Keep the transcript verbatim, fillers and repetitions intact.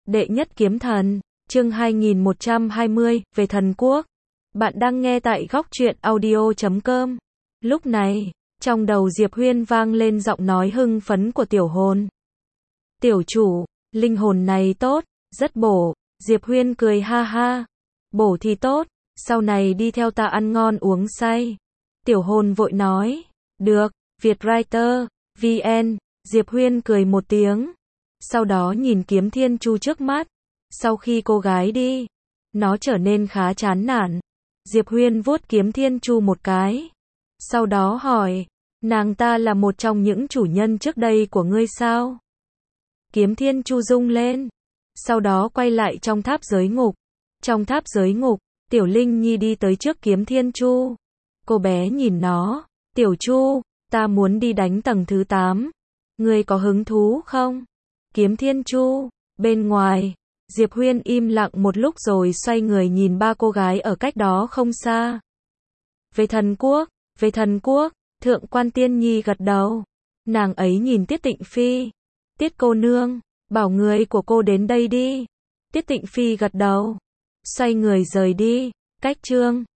Đệ nhất kiếm thần, chương hai nghìn một trăm hai mươi, về thần quốc. Bạn đang nghe tại góc truyện audio chấm com. Lúc này, trong đầu Diệp Huyên vang lên giọng nói hưng phấn của tiểu hồn. Tiểu chủ, linh hồn này tốt, rất bổ. Diệp Huyên cười ha ha. Bổ thì tốt, sau này đi theo ta ăn ngon uống say. Tiểu hồn vội nói. Được, Vietwriter, vê en. Diệp Huyên cười một tiếng. Sau đó nhìn kiếm thiên chu trước mắt. Sau khi cô gái đi, nó trở nên khá chán nản. Diệp Huyên vuốt kiếm thiên chu một cái. Sau đó hỏi, nàng ta là một trong những chủ nhân trước đây của ngươi sao? Kiếm thiên chu rung lên. Sau đó quay lại trong tháp giới ngục. Trong tháp giới ngục, Tiểu Linh Nhi đi tới trước kiếm thiên chu. Cô bé nhìn nó. Tiểu chu, ta muốn đi đánh tầng thứ tám. Ngươi có hứng thú không? Kiếm thiên chu, bên ngoài. Diệp Huyên im lặng một lúc rồi xoay người nhìn ba cô gái ở cách đó không xa. Về thần quốc, về thần quốc, Thượng quan Tiên Nhi gật đầu. Nàng ấy nhìn Tiết Tịnh Phi. Tiết cô nương, bảo người của cô đến đây đi. Tiết Tịnh Phi gật đầu. Xoay người rời đi. Cách chương